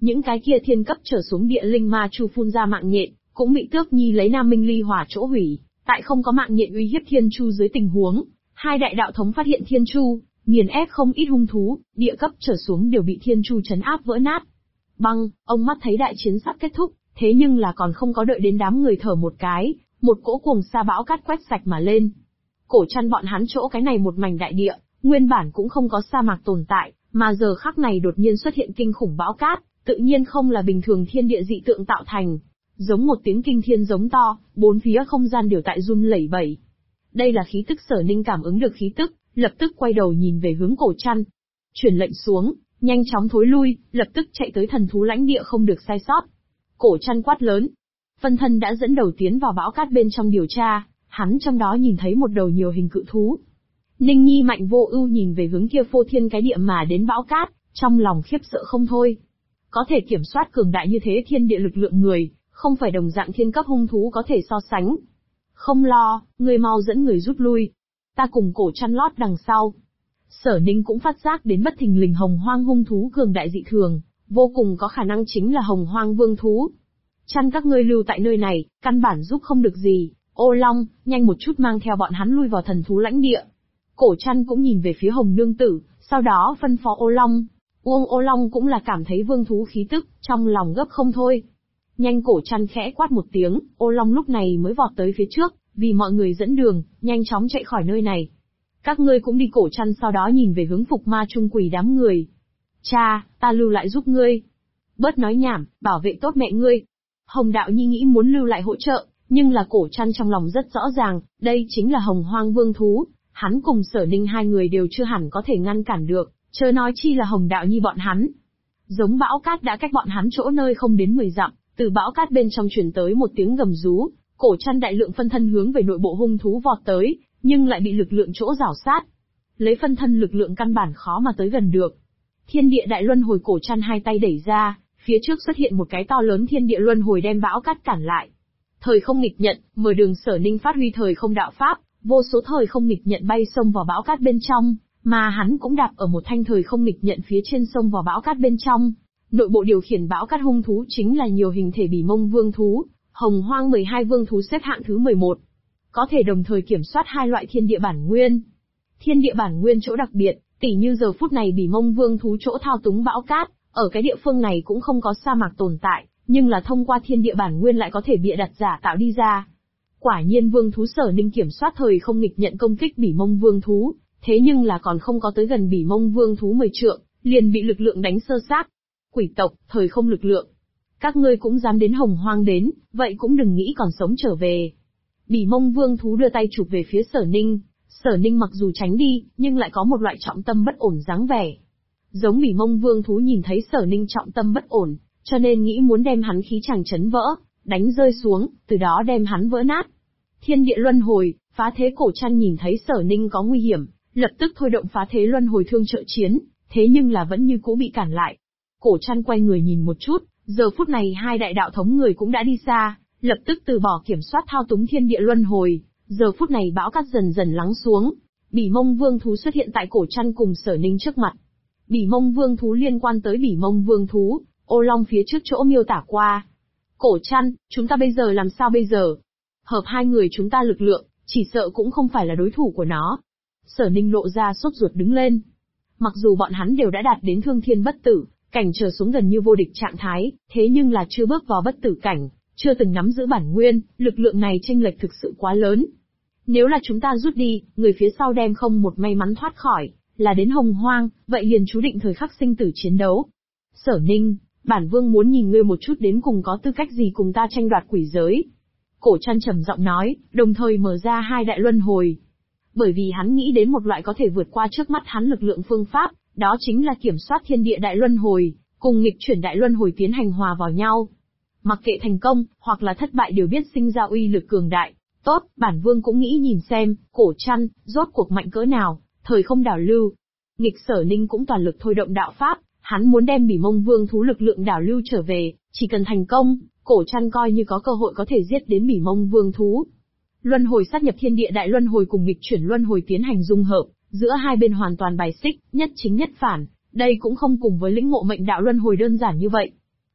Những cái kia thiên cấp trở xuống địa linh ma chu phun ra mạng nhện, cũng bị Tước Nhi lấy Nam Minh Ly Hỏa chỗ hủy. Tại không có mạng nhện uy hiếp thiên chu dưới tình huống, hai đại đạo thống phát hiện thiên chu, nghiền ép không ít hung thú, địa cấp trở xuống đều bị thiên chu trấn áp vỡ nát. Băng, ông mắt thấy đại chiến sắp kết thúc, thế nhưng là còn không có đợi đến đám người thở một cái, một cỗ cuồng sa bão cát quét sạch mà lên. Cổ Trăn bọn hắn chỗ cái này một mảnh đại địa, nguyên bản cũng không có sa mạc tồn tại, mà giờ khắc này đột nhiên xuất hiện kinh khủng bão cát, tự nhiên không là bình thường thiên địa dị tượng tạo thành. Giống một tiếng kinh thiên giống to, bốn phía không gian đều tại run lẩy bẩy. Đây là khí tức. Sở Ninh cảm ứng được khí tức, lập tức quay đầu nhìn về hướng Cổ Trăn. Truyền lệnh xuống, nhanh chóng thối lui, lập tức chạy tới thần thú lãnh địa không được sai sót. Cổ Trăn quát lớn. Phân thân đã dẫn đầu tiến vào bão cát bên trong điều tra, hắn trong đó nhìn thấy một đầu nhiều hình cự thú. Ninh Nhi Mạnh Vô Ưu nhìn về hướng kia phô thiên cái địa mà đến bão cát, trong lòng khiếp sợ không thôi. Có thể kiểm soát cường đại như thế thiên địa lực lượng người, không phải đồng dạng thiên cấp hung thú có thể so sánh. Không lo, ngươi mau dẫn người rút lui. Ta cùng Cổ Trăn lót đằng sau. Sở Ninh cũng phát giác đến bất thình lình hồng hoang hung thú cường đại dị thường, vô cùng có khả năng chính là hồng hoang vương thú. Chăn các ngươi lưu tại nơi này, căn bản giúp không được gì. Ô Long, nhanh một chút mang theo bọn hắn lui vào thần thú lãnh địa. Cổ Trăn cũng nhìn về phía Hồng Nương Tử, sau đó phân phó Ô Long. Ô Long cũng là cảm thấy vương thú khí tức, trong lòng gấp không thôi. Nhanh. Cổ Trăn khẽ quát một tiếng, Ô Long lúc này mới vọt tới phía trước, vì mọi người dẫn đường, nhanh chóng chạy khỏi nơi này. Các ngươi cũng đi. Cổ Trăn sau đó nhìn về hướng Phục Ma Trung Quỷ đám người. Cha, ta lưu lại giúp ngươi. Bớt nói nhảm, bảo vệ tốt mẹ ngươi. Hồng Đạo Nhi nghĩ muốn lưu lại hỗ trợ, nhưng là Cổ Trăn trong lòng rất rõ ràng, đây chính là hồng hoang vương thú, hắn cùng Sở Ninh hai người đều chưa hẳn có thể ngăn cản được, chớ nói chi là Hồng Đạo Nhi bọn hắn. Giống bão cát đã cách bọn hắn chỗ nơi không đến 10 dặm, từ bão cát bên trong truyền tới một tiếng gầm rú, Cổ Trăn đại lượng phân thân hướng về nội bộ hung thú vọt tới, nhưng lại bị lực lượng chỗ rảo sát. Lấy phân thân lực lượng căn bản khó mà tới gần được. Thiên địa đại luân hồi. Cổ Trăn hai tay đẩy ra, phía trước xuất hiện một cái to lớn thiên địa luân hồi đem bão cát cản lại. Thời không nghịch nhận, mở đường. Sở Ninh phát huy thời không đạo pháp, vô số thời không nghịch nhận bay xông vào bão cát bên trong, mà hắn cũng đạp ở một thanh thời không nghịch nhận phía trên xông vào bão cát bên trong. Nội bộ điều khiển bão cát hung thú chính là nhiều hình thể bỉ mông vương thú, hồng hoang 12 vương thú xếp hạng thứ 11. Có thể đồng thời kiểm soát hai loại thiên địa bản nguyên. Thiên địa bản nguyên chỗ đặc biệt, tỉ như giờ phút này bỉ mông vương thú chỗ thao túng bão cát, ở cái địa phương này cũng không có sa mạc tồn tại, nhưng là thông qua thiên địa bản nguyên lại có thể bịa đặt giả tạo đi ra. Quả nhiên vương thú. Sở Ninh kiểm soát thời không nghịch nhận công kích bỉ mông vương thú, thế nhưng là còn không có tới gần bỉ mông vương thú 10 trượng, liền bị lực lượng đánh sơ xác. Quỷ tộc, thời không lực lượng. Các ngươi cũng dám đến hồng hoang đến, vậy cũng đừng nghĩ còn sống trở về. Bỉ mông vương thú đưa tay chụp về phía Sở Ninh. Sở Ninh mặc dù tránh đi, nhưng lại có một loại trọng tâm bất ổn dáng vẻ. Giống bỉ mông vương thú nhìn thấy Sở Ninh trọng tâm bất ổn, cho nên nghĩ muốn đem hắn khí chàng chấn vỡ, đánh rơi xuống, từ đó đem hắn vỡ nát. Thiên địa luân hồi, phá thế. Cổ Trăn nhìn thấy Sở Ninh có nguy hiểm, lập tức thôi động phá thế luân hồi thương trợ chiến, thế nhưng là vẫn như cũ bị cản lại. Cổ Trăn quay người nhìn một chút, giờ phút này hai đại đạo thống người cũng đã đi xa, lập tức từ bỏ kiểm soát thao túng thiên địa luân hồi. Giờ phút này bão cát dần dần lắng xuống, bỉ mông vương thú xuất hiện tại Cổ Trăn cùng Sở Ninh trước mặt. Bỉ mông vương thú liên quan tới bỉ mông vương thú, Ô Long phía trước chỗ miêu tả qua. Cổ Trăn, chúng ta bây giờ làm sao bây giờ? Hợp hai người chúng ta lực lượng, chỉ sợ cũng không phải là đối thủ của nó. Sở Ninh lộ ra sốt ruột đứng lên. Mặc dù bọn hắn đều đã đạt đến thương thiên bất tử, cảnh trở xuống gần như vô địch trạng thái, thế nhưng là chưa bước vào bất tử cảnh, chưa từng nắm giữ bản nguyên, lực lượng này chênh lệch thực sự quá lớn. Nếu là chúng ta rút đi, người phía sau đem không một may mắn thoát khỏi, là đến hồng hoang, vậy liền chú định thời khắc sinh tử chiến đấu. Sở Ninh, bản vương muốn nhìn ngươi một chút đến cùng có tư cách gì cùng ta tranh đoạt quỷ giới. Cổ Trăn trầm giọng nói, đồng thời mở ra hai đại luân hồi. Bởi vì hắn nghĩ đến một loại có thể vượt qua trước mắt hắn lực lượng phương pháp, đó chính là kiểm soát thiên địa đại luân hồi, cùng nghịch chuyển đại luân hồi tiến hành hòa vào nhau. Mặc kệ thành công, hoặc là thất bại đều biết sinh ra uy lực cường đại. Tốt, bản vương cũng nghĩ nhìn xem, Cổ Trăn, rốt cuộc mạnh cỡ nào, thời không đảo lưu. Nghịch. Sở Ninh cũng toàn lực thôi động đạo pháp, hắn muốn đem bỉ mông vương thú lực lượng đảo lưu trở về, chỉ cần thành công, Cổ Trăn coi như có cơ hội có thể giết đến bỉ mông vương thú. Luân hồi sát nhập thiên địa đại luân hồi cùng nghịch chuyển luân hồi tiến hành dung hợp, giữa hai bên hoàn toàn bài xích, nhất chính nhất phản, đây cũng không cùng với lĩnh ngộ mệnh đạo luân hồi đơn giản như vậy.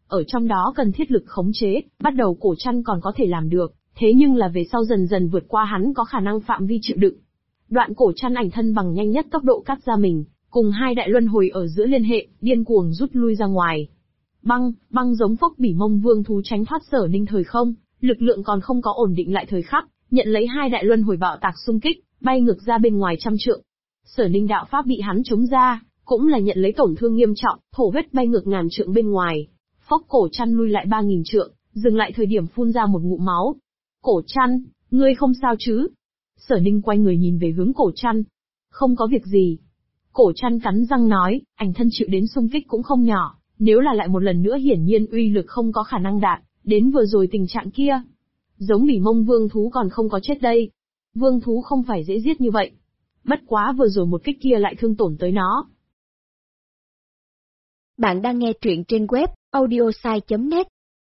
ở trong đó cần thiết lực khống chế, bắt đầu cổ trăn còn có thể làm được, thế nhưng là về sau dần dần vượt qua hắn có khả năng phạm vi chịu đựng. Đoạn cổ trăn ảnh thân bằng nhanh nhất tốc độ cắt ra mình, cùng hai đại luân hồi ở giữa liên hệ, điên cuồng rút lui ra ngoài. Băng giống phốc bỉ mông vương thú tránh thoát Sở Ninh thời không, lực lượng còn không có ổn định lại thời khắc, nhận lấy hai đại luân hồi bạo tạc xung kích, bay ngược ra bên ngoài trăm trượng. Sở Ninh đạo pháp bị hắn chống ra, cũng là nhận lấy tổn thương nghiêm trọng, thổ huyết bay ngược ngàn trượng bên ngoài. Phốc cổ trăn lui lại 3000 trượng, dừng lại thời điểm phun ra một ngụm máu. Cổ trăn, ngươi không sao chứ? Sở Ninh quay người nhìn về hướng cổ trăn. Không có việc gì. Cổ trăn cắn răng nói, ảnh thân chịu đến xung kích cũng không nhỏ, nếu là lại một lần nữa hiển nhiên uy lực không có khả năng đạt, đến vừa rồi tình trạng kia. Giống bỉ mông vương thú còn không có chết đây. Vương thú không phải dễ giết như vậy. Bất quá vừa rồi một kích kia lại thương tổn tới nó. Bạn đang nghe truyện trên web audiosai.net.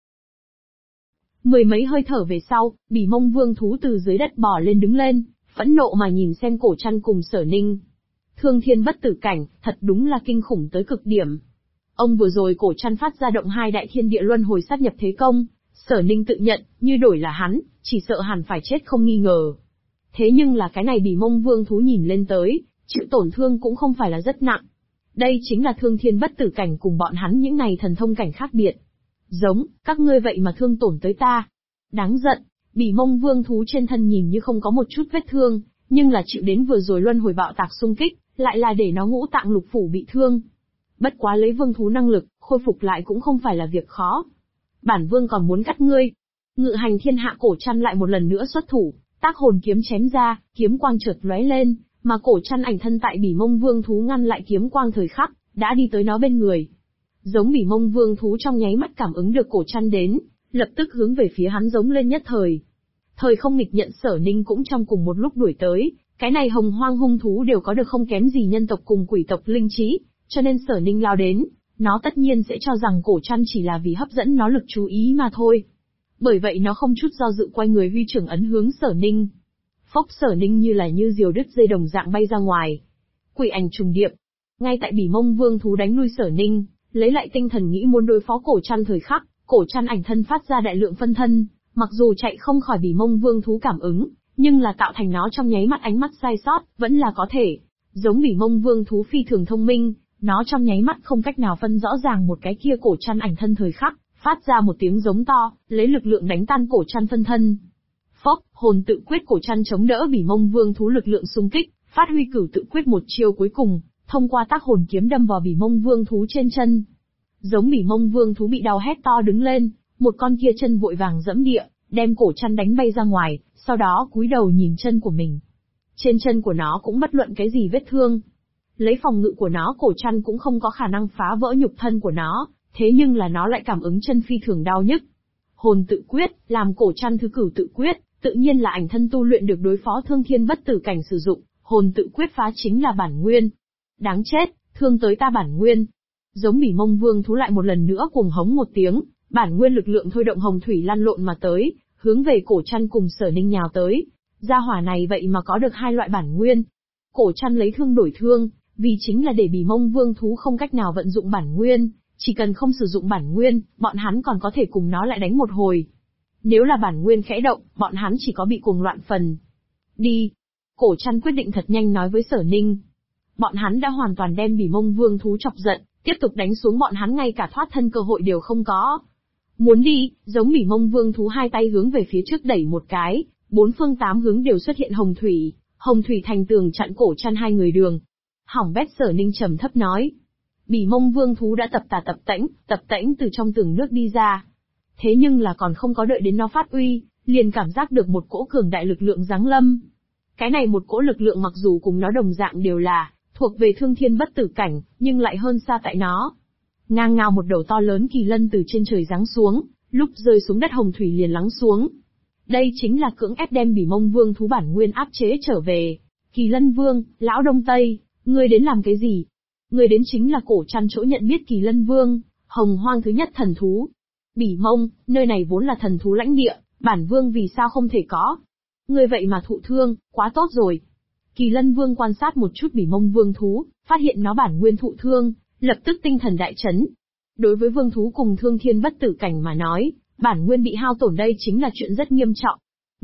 Mười mấy hơi thở về sau, bỉ mông vương thú từ dưới đất bò lên đứng lên, phẫn nộ mà nhìn xem cổ trăn cùng Sở Ninh. Thương thiên bất tử cảnh, thật đúng là kinh khủng tới cực điểm. Ông vừa rồi cổ trăn phát ra động hai đại thiên địa luân hồi sát nhập thế công, Sở Ninh tự nhận, như đổi là hắn, chỉ sợ hẳn phải chết không nghi ngờ. Thế nhưng là cái này bỉ mông vương thú nhìn lên tới, chịu tổn thương cũng không phải là rất nặng. Đây chính là thương thiên bất tử cảnh cùng bọn hắn những này thần thông cảnh khác biệt. Giống, các ngươi vậy mà thương tổn tới ta. Đáng giận, bỉ mông vương thú trên thân nhìn như không có một chút vết thương, nhưng là chịu đến vừa rồi luân hồi bạo tạc xung kích, lại là để nó ngũ tạng lục phủ bị thương. Bất quá lấy vương thú năng lực, khôi phục lại cũng không phải là việc khó. Bản vương còn muốn cắt ngươi. Ngự hành thiên hạ cổ trăn lại một lần nữa xuất thủ, tác hồn kiếm chém ra, kiếm quang chợt lóe lên, mà cổ trăn ảnh thân tại bỉ mông vương thú ngăn lại kiếm quang thời khắc, đã đi tới nó bên người. Giống bỉ mông vương thú trong nháy mắt cảm ứng được cổ trăn đến, lập tức hướng về phía hắn giống lên nhất thời. Thời không nghịch nhận Sở Ninh cũng trong cùng một lúc đuổi tới, cái này hồng hoang hung thú đều có được không kém gì nhân tộc cùng quỷ tộc linh trí, cho nên Sở Ninh lao đến, nó tất nhiên sẽ cho rằng cổ trăn chỉ là vì hấp dẫn nó lực chú ý mà thôi. Bởi vậy nó không chút do dự quay người huy trưởng ấn hướng Sở Ninh. Phốc, Sở Ninh như là như diều đứt dây đồng dạng bay ra ngoài. Quỷ ảnh trùng điệp. Ngay tại bỉ mông vương thú đánh lui Sở Ninh, lấy lại tinh thần nghĩ muốn đối phó cổ trăn thời khắc, cổ trăn ảnh thân phát ra đại lượng phân thân, mặc dù chạy không khỏi bỉ mông vương thú cảm ứng, nhưng là tạo thành nó trong nháy mắt ánh mắt sai sót, vẫn là có thể. Giống bỉ mông vương thú phi thường thông minh, nó trong nháy mắt không cách nào phân rõ ràng một cái kia cổ trăn ảnh thân thời khắc, phát ra một tiếng giống to, lấy lực lượng đánh tan cổ trăn phân thân. Phốc, hồn tự quyết cổ trăn chống đỡ bỉ mông vương thú lực lượng xung kích, phát huy cửu tự quyết một chiêu cuối cùng, thông qua tác hồn kiếm đâm vào bỉ mông vương thú trên chân. Giống bỉ mông vương thú bị đau hét to đứng lên, một con kia chân vội vàng dẫm địa, đem cổ trăn đánh bay ra ngoài, sau đó cúi đầu nhìn chân của mình. Trên chân của nó cũng bất luận cái gì vết thương. Lấy phòng ngự của nó cổ trăn cũng không có khả năng phá vỡ nhục thân của nó, thế nhưng là nó lại cảm ứng chân phi thường đau nhức. Hồn tự quyết, làm cổ trăn thứ cửu tự quyết, tự nhiên là ảnh thân tu luyện được đối phó thương thiên bất tử cảnh sử dụng, hồn tự quyết phá chính là bản nguyên. Đáng chết, thương tới ta bản nguyên. Giống bỉ mông vương thú lại một lần nữa cuồng hống một tiếng, bản nguyên lực lượng thôi động hồng thủy lăn lộn mà tới, hướng về cổ trăn cùng Sở Ninh nhào tới. Gia hỏa này vậy mà có được hai loại bản nguyên. Cổ trăn lấy thương đổi thương, vì chính là để bỉ mông vương thú không cách nào vận dụng bản nguyên, chỉ cần không sử dụng bản nguyên, bọn hắn còn có thể cùng nó lại đánh một hồi. Nếu là bản nguyên khẽ động, bọn hắn chỉ có bị cuồng loạn phần. Đi. Cổ trăn quyết định thật nhanh nói với Sở Ninh. Bọn hắn đã hoàn toàn đem bỉ mông vương thú chọc giận, tiếp tục đánh xuống bọn hắn ngay cả thoát thân cơ hội đều không có. Muốn đi, giống bỉ mông vương thú hai tay hướng về phía trước đẩy một cái, bốn phương tám hướng đều xuất hiện hồng thủy thành tường chặn cổ trăn hai người đường. Hỏng bét, Sở Ninh trầm thấp nói. Bỉ mông vương thú đã tập tễnh từ trong tường nước đi ra. Thế nhưng là còn không có đợi đến nó phát uy, liền cảm giác được một cỗ cường đại lực lượng giáng lâm. Cái này một cỗ lực lượng mặc dù cùng nó đồng dạng đều là thuộc về thương thiên bất tử cảnh, nhưng lại hơn xa tại nó. Ngang ngao một đầu to lớn kỳ lân từ trên trời giáng xuống, lúc rơi xuống đất hồng thủy liền lắng xuống. Đây chính là cưỡng ép đem bỉ mông vương thú bản nguyên áp chế trở về. Kỳ lân vương, lão Đông Tây, ngươi đến làm cái gì? Ngươi đến chính là cổ trăn chỗ nhận biết kỳ lân vương, hồng hoang thứ nhất thần thú. Bỉ mông, nơi này vốn là thần thú lãnh địa, bản vương vì sao không thể có? Ngươi vậy mà thụ thương, quá tốt rồi. Kỳ lân vương quan sát một chút bỉ mông vương thú, phát hiện nó bản nguyên thụ thương, lập tức tinh thần đại chấn. đối với vương thú cùng thương thiên bất tử cảnh mà nói, bản nguyên bị hao tổn đây chính là chuyện rất nghiêm trọng.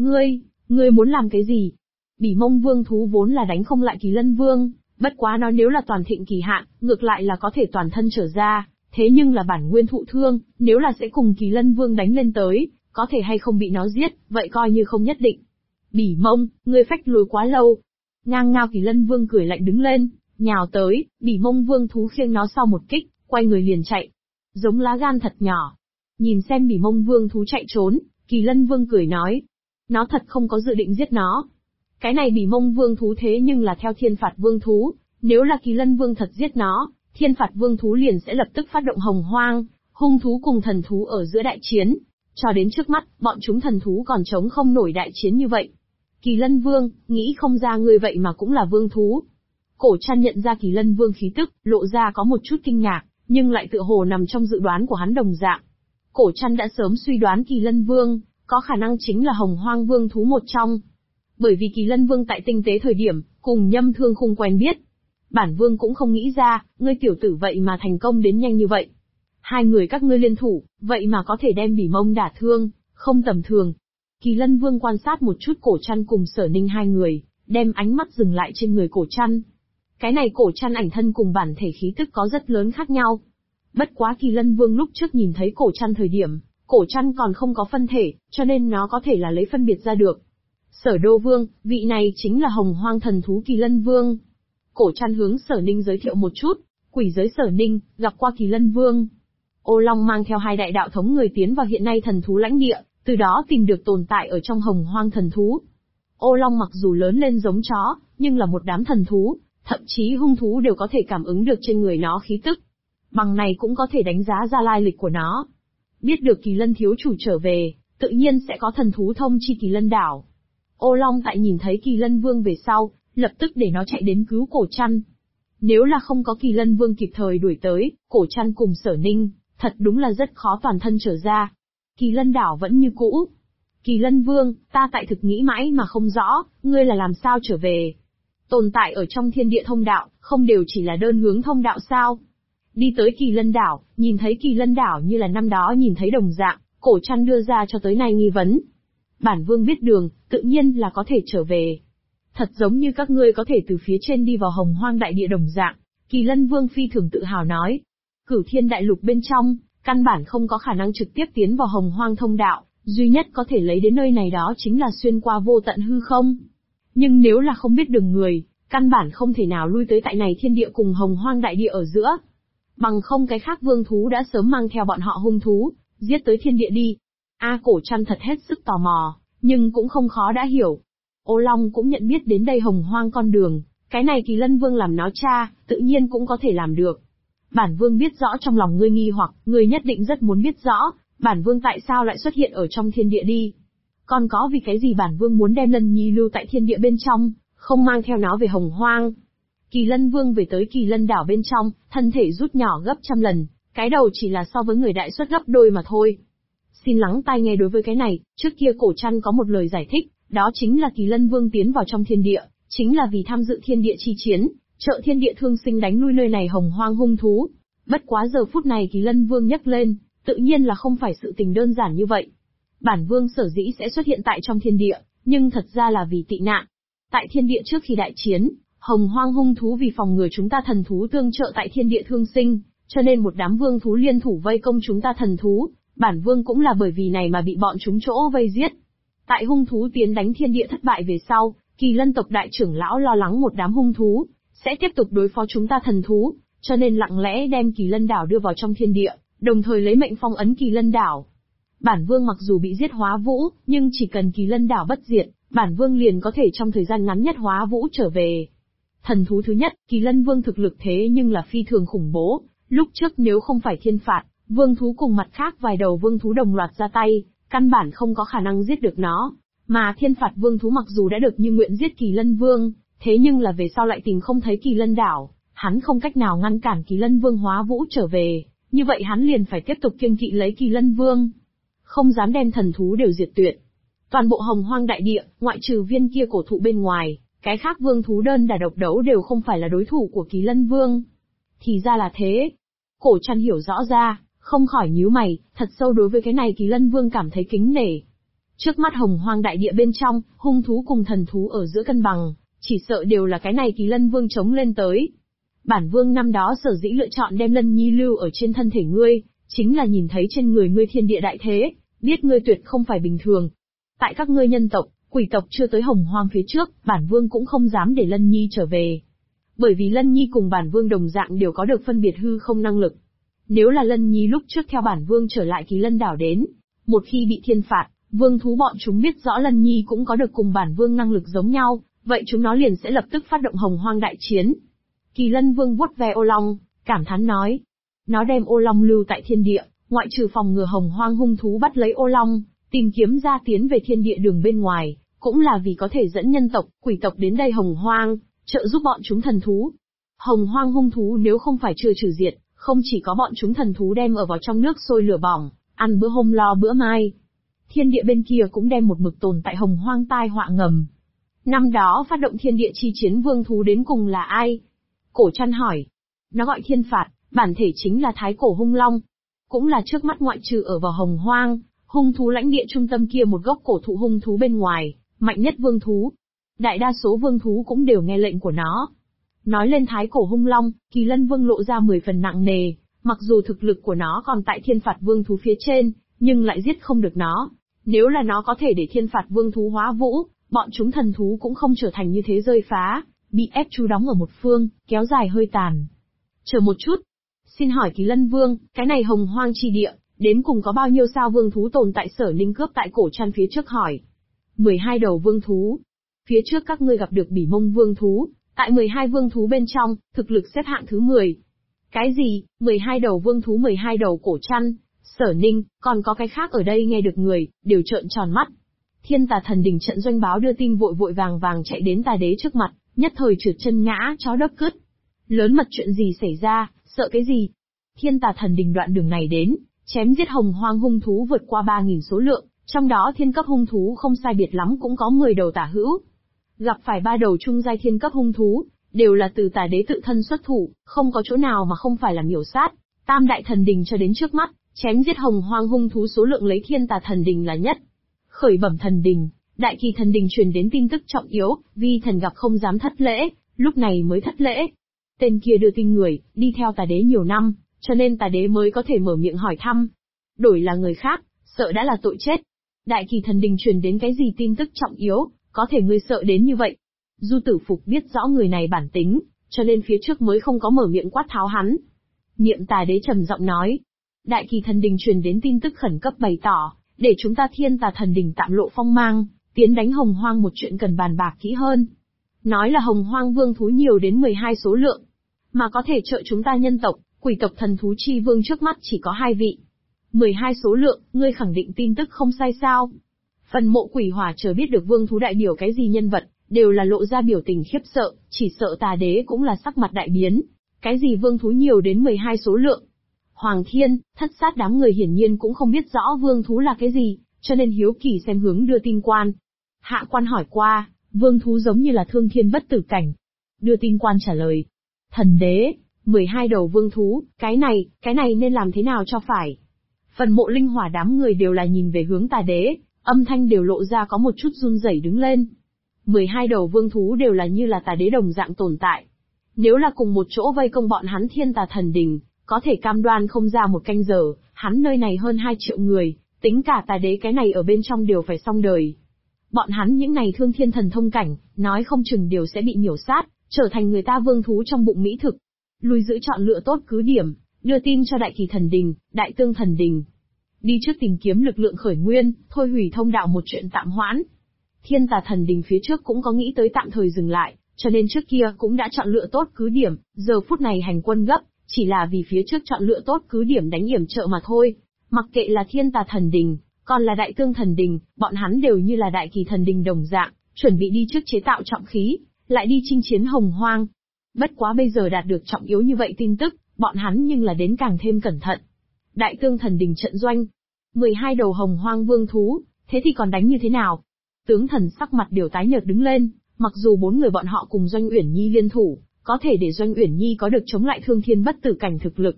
Ngươi muốn làm cái gì? Bỉ mông vương thú vốn là đánh không lại Kỳ Lân Vương, bất quá nó nếu là toàn thịnh kỳ hạn, ngược lại là có thể toàn thân trở ra, thế nhưng là bản nguyên thụ thương, nếu là sẽ cùng Kỳ Lân Vương đánh lên tới, có thể hay không bị nó giết, vậy coi như không nhất định. Bỉ mông, ngươi phách lối quá lâu. Ngang ngao Kỳ Lân Vương cười lạnh đứng lên, nhào tới, bỉ mông vương thú khiêng nó sau một kích, quay người liền chạy. Giống lá gan thật nhỏ. Nhìn xem bỉ mông vương thú chạy trốn, Kỳ Lân Vương cười nói. Nó thật không có dự định giết nó. Cái này bỉ mông vương thú thế nhưng là theo thiên phạt vương thú, nếu là Kỳ Lân Vương thật giết nó, thiên phạt vương thú liền sẽ lập tức phát động hồng hoang, hung thú cùng thần thú ở giữa đại chiến. Cho đến trước mắt, bọn chúng thần thú còn chống không nổi đại chiến như vậy. Kỳ Lân Vương, nghĩ không ra ngươi vậy mà cũng là vương thú. Cổ Trăn nhận ra Kỳ Lân Vương khí tức, lộ ra có một chút kinh ngạc, nhưng lại tựa hồ nằm trong dự đoán của hắn đồng dạng. Cổ Trăn đã sớm suy đoán Kỳ Lân Vương, có khả năng chính là hồng hoang vương thú một trong. Bởi vì Kỳ Lân Vương tại tinh tế thời điểm, cùng Nhâm Thương Khung quen biết. Bản Vương cũng không nghĩ ra, ngươi tiểu tử vậy mà thành công đến nhanh như vậy. Hai người các ngươi liên thủ, vậy mà có thể đem bỉ mông đả thương, không tầm thường. Kỳ Lân Vương quan sát một chút Cổ Trăn cùng Sở Ninh hai người, đem ánh mắt dừng lại trên người Cổ Trăn. Cái này Cổ Trăn ảnh thân cùng bản thể khí tức có rất lớn khác nhau. Bất quá Kỳ Lân Vương lúc trước nhìn thấy Cổ Trăn thời điểm, Cổ Trăn còn không có phân thể, cho nên nó có thể là lấy phân biệt ra được. Sở Đô Vương, vị này chính là hồng hoang thần thú Kỳ Lân Vương. Cổ Trăn hướng Sở Ninh giới thiệu một chút, quỷ giới Sở Ninh, gặp qua Kỳ Lân Vương. Ô Long mang theo hai đại đạo thống người tiến vào hiện nay thần thú lãnh địa, từ đó tìm được tồn tại ở trong hồng hoang thần thú. Ô Long mặc dù lớn lên giống chó, nhưng là một đám thần thú, thậm chí hung thú đều có thể cảm ứng được trên người nó khí tức. Bằng này cũng có thể đánh giá ra lai lịch của nó. Biết được Kỳ Lân thiếu chủ trở về, tự nhiên sẽ có thần thú thông chi Kỳ Lân đảo. Ô Long tại nhìn thấy Kỳ Lân Vương về sau, lập tức để nó chạy đến cứu Cổ Trăn. Nếu là không có Kỳ Lân Vương kịp thời đuổi tới, Cổ Trăn cùng Sở Ninh, thật đúng là rất khó toàn thân trở ra. Kỳ Lân đảo vẫn như cũ. Kỳ Lân Vương, ta tại thực nghĩ mãi mà không rõ, ngươi là làm sao trở về. Tồn tại ở trong thiên địa thông đạo, không đều chỉ là đơn hướng thông đạo sao? Đi tới Kỳ Lân đảo, nhìn thấy Kỳ Lân đảo như là năm đó nhìn thấy đồng dạng, Cổ Trăn đưa ra cho tới nay nghi vấn. Bản Vương biết đường, tự nhiên là có thể trở về. Thật giống như các ngươi có thể từ phía trên đi vào hồng hoang đại địa đồng dạng, Kỳ Lân Vương phi thường tự hào nói. Cửu thiên đại lục bên trong, căn bản không có khả năng trực tiếp tiến vào hồng hoang thông đạo, duy nhất có thể lấy đến nơi này đó chính là xuyên qua vô tận hư không. Nhưng nếu là không biết đường người, căn bản không thể nào lui tới tại này thiên địa cùng hồng hoang đại địa ở giữa. Bằng không cái khác vương thú đã sớm mang theo bọn họ hung thú, giết tới thiên địa đi. Cổ Trăn thật hết sức tò mò, nhưng cũng không khó đã hiểu. Ô Long cũng nhận biết đến đây hồng hoang con đường, cái này Kỳ Lân Vương làm nó cha, tự nhiên cũng có thể làm được. Bản Vương biết rõ trong lòng ngươi nghi hoặc, ngươi nhất định rất muốn biết rõ, bản Vương tại sao lại xuất hiện ở trong thiên địa đi. Còn có vì cái gì bản Vương muốn đem Lân Nhi lưu tại thiên địa bên trong, không mang theo nó về hồng hoang. Kỳ Lân Vương về tới Kỳ Lân đảo bên trong, thân thể rút nhỏ gấp trăm lần, cái đầu chỉ là so với người đại suất gấp đôi mà thôi. Xin lắng tai nghe đối với cái này, trước kia Cổ Trăn có một lời giải thích, đó chính là Kỳ Lân Vương tiến vào trong thiên địa, chính là vì tham dự thiên địa chi chiến, trợ thiên địa thương sinh đánh lui nơi này hồng hoang hung thú. Bất quá giờ phút này Kỳ Lân Vương nhắc lên, tự nhiên là không phải sự tình đơn giản như vậy. Bản Vương sở dĩ sẽ xuất hiện tại trong thiên địa, nhưng thật ra là vì tị nạn. Tại thiên địa trước khi đại chiến, hồng hoang hung thú vì phòng ngừa chúng ta thần thú tương trợ tại thiên địa thương sinh, cho nên một đám vương thú liên thủ vây công chúng ta thần thú, bản Vương cũng là bởi vì này mà bị bọn chúng chỗ vây giết. Tại hung thú tiến đánh thiên địa thất bại về sau, Kỳ Lân tộc đại trưởng lão lo lắng một đám hung thú sẽ tiếp tục đối phó chúng ta thần thú, cho nên lặng lẽ đem Kỳ Lân đảo đưa vào trong thiên địa, đồng thời lấy mệnh phong ấn Kỳ Lân đảo. Bản Vương mặc dù bị giết hóa vũ, nhưng chỉ cần Kỳ Lân đảo bất diệt, bản Vương liền có thể trong thời gian ngắn nhất hóa vũ trở về. Thần thú thứ nhất, Kỳ Lân Vương thực lực thế nhưng là phi thường khủng bố, lúc trước nếu không phải thiên phạt, vương thú cùng mặt khác vài đầu vương thú đồng loạt ra tay, căn bản không có khả năng giết được nó. Mà thiên phạt vương thú mặc dù đã được như nguyện giết Kỳ Lân Vương, thế nhưng là về sau lại tìm không thấy Kỳ Lân đảo, hắn không cách nào ngăn cản Kỳ Lân Vương hóa vũ trở về, như vậy hắn liền phải tiếp tục kiêng kỵ lấy Kỳ Lân Vương, không dám đem thần thú đều diệt tuyệt. Toàn bộ hồng hoang đại địa, ngoại trừ viên kia cổ thụ bên ngoài, cái khác vương thú đơn đả độc đấu đều không phải là đối thủ của Kỳ Lân Vương. Thì ra là thế. Cổ Trăn hiểu rõ ra, không khỏi nhíu mày, thật sâu đối với cái này Kỳ Lân Vương cảm thấy kính nể. Trước mắt Hồng Hoang đại địa bên trong, hung thú cùng thần thú ở giữa cân bằng, chỉ sợ đều là cái này Kỳ Lân Vương chống lên tới. Bản Vương năm đó sở dĩ lựa chọn đem Lân Nhi lưu ở trên thân thể ngươi, chính là nhìn thấy trên người ngươi thiên địa đại thế, biết ngươi tuyệt không phải bình thường. Tại các ngươi nhân tộc, quỷ tộc chưa tới Hồng Hoang phía trước, bản Vương cũng không dám để Lân Nhi trở về. Bởi vì Lân Nhi cùng bản Vương đồng dạng đều có được phân biệt hư không năng lực. Nếu là Lân Nhi lúc trước theo bản Vương trở lại Kỳ Lân đảo đến, một khi bị thiên phạt, vương thú bọn chúng biết rõ Lân Nhi cũng có được cùng bản Vương năng lực giống nhau, vậy chúng nó liền sẽ lập tức phát động Hồng Hoang đại chiến. Kỳ Lân Vương vuốt ve ô long, cảm thán nói. Nó đem ô long lưu tại thiên địa, ngoại trừ phòng ngừa Hồng Hoang hung thú bắt lấy ô long, tìm kiếm ra tiến về thiên địa đường bên ngoài, cũng là vì có thể dẫn nhân tộc, quỷ tộc đến đây Hồng Hoang, trợ giúp bọn chúng thần thú. Hồng Hoang hung thú nếu không phải chưa trừ diệt, không chỉ có bọn chúng thần thú đem ở vào trong nước sôi lửa bỏng, ăn bữa hôm lo bữa mai. Thiên địa bên kia cũng đem một mực tồn tại Hồng Hoang tai họa ngầm. Năm đó phát động thiên địa chi chiến vương thú đến cùng là ai? Cổ Trăn hỏi. Nó gọi thiên phạt, bản thể chính là thái cổ hung long. Cũng là trước mắt ngoại trừ ở vào Hồng Hoang, hung thú lãnh địa trung tâm kia một gốc cổ thụ hung thú bên ngoài, mạnh nhất vương thú. Đại đa số vương thú cũng đều nghe lệnh của nó. Nói lên thái cổ hung long, Kỳ Lân Vương lộ ra 10 phần nặng nề, mặc dù thực lực của nó còn tại thiên phạt vương thú phía trên, nhưng lại giết không được nó. Nếu là nó có thể để thiên phạt vương thú hóa vũ, bọn chúng thần thú cũng không trở thành như thế rơi phá, bị ép chú đóng ở một phương, kéo dài hơi tàn. Chờ một chút. Xin hỏi Kỳ Lân Vương, cái này Hồng Hoang chi địa, đến cùng có bao nhiêu sao vương thú tồn tại? Sở Ninh cướp tại Cổ Trăn phía trước hỏi. 12 đầu vương thú. Phía trước các ngươi gặp được Bỉ Mông vương thú, tại 12 vương thú bên trong, thực lực xếp hạng thứ 10. Cái gì, 12 đầu vương thú 12 đầu Cổ Trăn, Sở Ninh, còn có cái khác ở đây nghe được người, đều trợn tròn mắt. Thiên Tà Thần Đình trận doanh báo đưa tin vội vội vàng vàng chạy đến Tà Đế trước mặt, nhất thời trượt chân ngã, chó đất cứt. Lớn mật chuyện gì xảy ra, sợ cái gì? Thiên Tà Thần Đình đoạn đường này đến, chém giết Hồng Hoang hung thú vượt qua 3.000 số lượng, trong đó thiên cấp hung thú không sai biệt lắm cũng có 10 đầu tả hữu. Gặp phải 3 đầu trung giai thiên cấp hung thú, đều là từ Tà Đế tự thân xuất thủ, không có chỗ nào mà không phải là miểu sát. Tam đại thần đình cho đến trước mắt, chém giết Hồng Hoang hung thú số lượng lấy Thiên Tà Thần Đình là nhất. Khởi bẩm thần đình, Đại Kỳ Thần Đình truyền đến tin tức trọng yếu, vi thần gặp không dám thất lễ, lúc này mới thất lễ. Tên kia đưa tin người, đi theo Tà Đế nhiều năm, cho nên Tà Đế mới có thể mở miệng hỏi thăm. Đổi là người khác, sợ đã là tội chết. Đại Kỳ Thần Đình truyền đến cái gì tin tức trọng yếu, có thể ngươi sợ đến như vậy? Du Tử Phục biết rõ người này bản tính, cho nên phía trước mới không có mở miệng quát tháo hắn. Niệm Tà Đế trầm giọng nói. Đại Kỳ Thần Đình truyền đến tin tức khẩn cấp bày tỏ, để chúng ta Thiên Tà Thần Đình tạm lộ phong mang, tiến đánh Hồng Hoang một chuyện cần bàn bạc kỹ hơn. Nói là Hồng Hoang vương thú nhiều đến 12 số lượng, mà có thể trợ chúng ta nhân tộc, quỷ tộc thần thú chi vương trước mắt chỉ có 2 vị. 12 số lượng, ngươi khẳng định tin tức không sai sao? Phần Mộ Quỷ Hỏa chờ biết được vương thú đại biểu cái gì nhân vật, đều là lộ ra biểu tình khiếp sợ, chỉ sợ Tà Đế cũng là sắc mặt đại biến. Cái gì vương thú nhiều đến 12 số lượng? Hoàng Thiên, Thất Sát đám người hiển nhiên cũng không biết rõ vương thú là cái gì, cho nên hiếu kỳ xem hướng đưa tin quan. Hạ quan hỏi qua, vương thú giống như là thương thiên bất tử cảnh. Đưa tin quan trả lời. Thần đế, 12 đầu vương thú, cái này nên làm thế nào cho phải? Phần Mộ Linh Hỏa đám người đều là nhìn về hướng Tà Đế, âm thanh đều lộ ra có một chút run rẩy đứng lên. 12 đầu vương thú đều là như là Tà Đế đồng dạng tồn tại. Nếu là cùng một chỗ vây công bọn hắn Thiên Tà Thần Đình, có thể cam đoan không ra một canh giờ, hắn nơi này hơn 2 triệu người, tính cả Tà Đế cái này ở bên trong đều phải xong đời. Bọn hắn những này thương thiên thần thông cảnh, nói không chừng đều sẽ bị miểu sát, trở thành người ta vương thú trong bụng mỹ thực. Lui giữ chọn lựa tốt cứ điểm, đưa tin cho Đại Kỳ Thần Đình, Đại Tương Thần Đình. Đi trước tìm kiếm lực lượng khởi nguyên, thôi hủy thông đạo một chuyện tạm hoãn. Thiên Tà Thần Đình phía trước cũng có nghĩ tới tạm thời dừng lại, cho nên trước kia cũng đã chọn lựa tốt cứ điểm, giờ phút này hành quân gấp, chỉ là vì phía trước chọn lựa tốt cứ điểm đánh yểm trợ mà thôi. Mặc kệ là Thiên Tà Thần Đình, còn là Đại Tương Thần Đình, bọn hắn đều như là Đại Kỳ Thần Đình đồng dạng, chuẩn bị đi trước chế tạo trọng khí, lại đi chinh chiến Hồng Hoang. Bất quá bây giờ đạt được trọng yếu như vậy tin tức, bọn hắn nhưng là đến càng thêm cẩn thận. Đại Tương Thần Đình trận doanh, 12 đầu Hồng Hoang vương thú, thế thì còn đánh như thế nào? Tướng thần sắc mặt đều tái nhợt đứng lên, mặc dù 4 người bọn họ cùng Doanh Uyển Nhi liên thủ, có thể để Doanh Uyển Nhi có được chống lại thương thiên bất tử cảnh thực lực.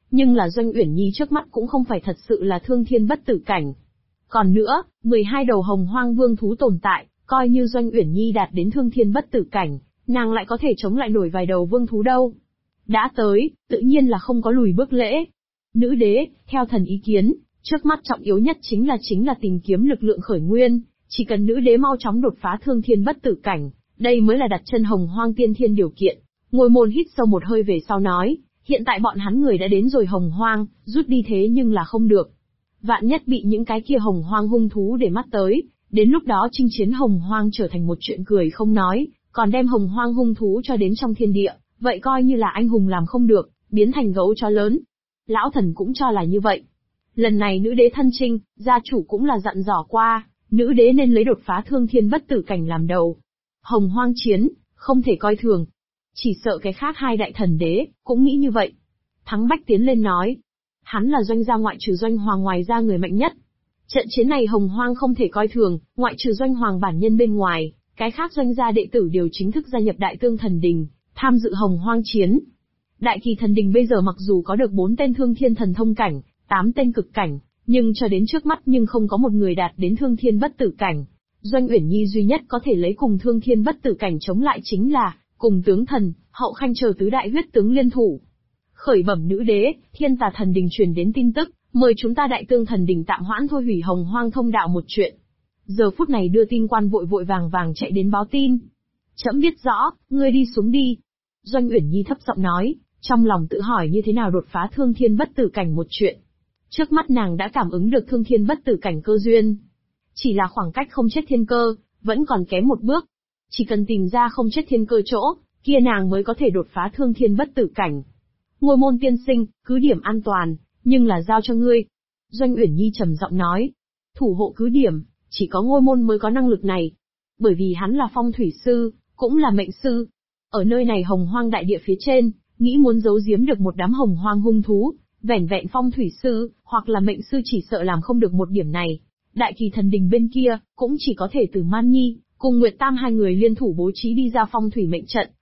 Nhưng là Doanh Uyển Nhi trước mắt cũng không phải thật sự là thương thiên bất tử cảnh. Còn nữa, 12 đầu hồng hoang vương thú tồn tại, coi như Doanh Uyển Nhi đạt đến thương thiên bất tử cảnh, nàng lại có thể chống lại nổi vài đầu vương thú đâu. Đã tới, tự nhiên là không có lùi bước lễ. Nữ đế, theo thần ý kiến, trước mắt trọng yếu nhất chính là tìm kiếm lực lượng khởi nguyên, chỉ cần nữ đế mau chóng đột phá thương thiên bất tử cảnh, đây mới là đặt chân hồng hoang tiên thiên điều kiện. Ngôi môn hít sâu một hơi về sau nói, hiện tại bọn hắn người đã đến rồi hồng hoang, rút đi thế nhưng là không được. Vạn nhất bị những cái kia hồng hoang hung thú để mắt tới, đến lúc đó chinh chiến hồng hoang trở thành một chuyện cười không nói, còn đem hồng hoang hung thú cho đến trong thiên địa, vậy coi như là anh hùng làm không được, biến thành gấu chó lớn. Lão thần cũng cho là như vậy. Lần này nữ đế thân chinh, gia chủ cũng là dặn dò qua, nữ đế nên lấy đột phá thương thiên bất tử cảnh làm đầu. Hồng hoang chiến, không thể coi thường. Chỉ sợ cái khác hai đại thần đế, cũng nghĩ như vậy. Thắng Bách tiến lên nói. Hắn là Doanh gia ngoại trừ Doanh Hoàng ngoài ra người mạnh nhất. Trận chiến này hồng hoang không thể coi thường, ngoại trừ Doanh Hoàng bản nhân bên ngoài, cái khác Doanh gia đệ tử đều chính thức gia nhập Đại Tương Thần Đình, tham dự hồng hoang chiến. Đại Kỳ Thần Đình bây giờ mặc dù có được 4 tên thương thiên thần thông cảnh, 8 tên cực cảnh, nhưng cho đến trước mắt nhưng không có một người đạt đến thương thiên bất tử cảnh. Doanh Uyển Nhi duy nhất có thể lấy cùng thương thiên bất tử cảnh chống lại chính là, cùng tướng thần, hậu khanh chờ tứ đại huyết tướng liên thủ. Khởi bẩm nữ đế, Thiên Tà Thần Đình truyền đến tin tức, mời chúng ta Đại Tương Thần Đình tạm hoãn thôi hủy hồng hoang thông đạo một chuyện. Giờ phút này đưa tin quan vội vội vàng vàng chạy đến báo tin. Trẫm biết rõ, ngươi đi xuống đi. Doanh Uyển Nhi thấp giọng nói, trong lòng tự hỏi như thế nào đột phá thương thiên bất tử cảnh một chuyện. Trước mắt nàng đã cảm ứng được thương thiên bất tử cảnh cơ duyên. Chỉ là khoảng cách không chết thiên cơ, vẫn còn kém một bước. Chỉ cần tìm ra không chết thiên cơ chỗ, kia nàng mới có thể đột phá thương thiên bất tử cảnh. Ngôi môn tiên sinh, cứ điểm an toàn, nhưng là giao cho ngươi. Doanh Uyển Nhi trầm giọng nói. Thủ hộ cứ điểm, chỉ có ngôi môn mới có năng lực này. Bởi vì hắn là phong thủy sư, cũng là mệnh sư. Ở nơi này hồng hoang đại địa phía trên, nghĩ muốn giấu giếm được một đám hồng hoang hung thú, vẻn vẹn phong thủy sư, hoặc là mệnh sư chỉ sợ làm không được một điểm này. Đại Kỳ Thần Đình bên kia, cũng chỉ có thể Tử Man Nhi, cùng Nguyệt Tam hai người liên thủ bố trí đi ra phong thủy mệnh trận,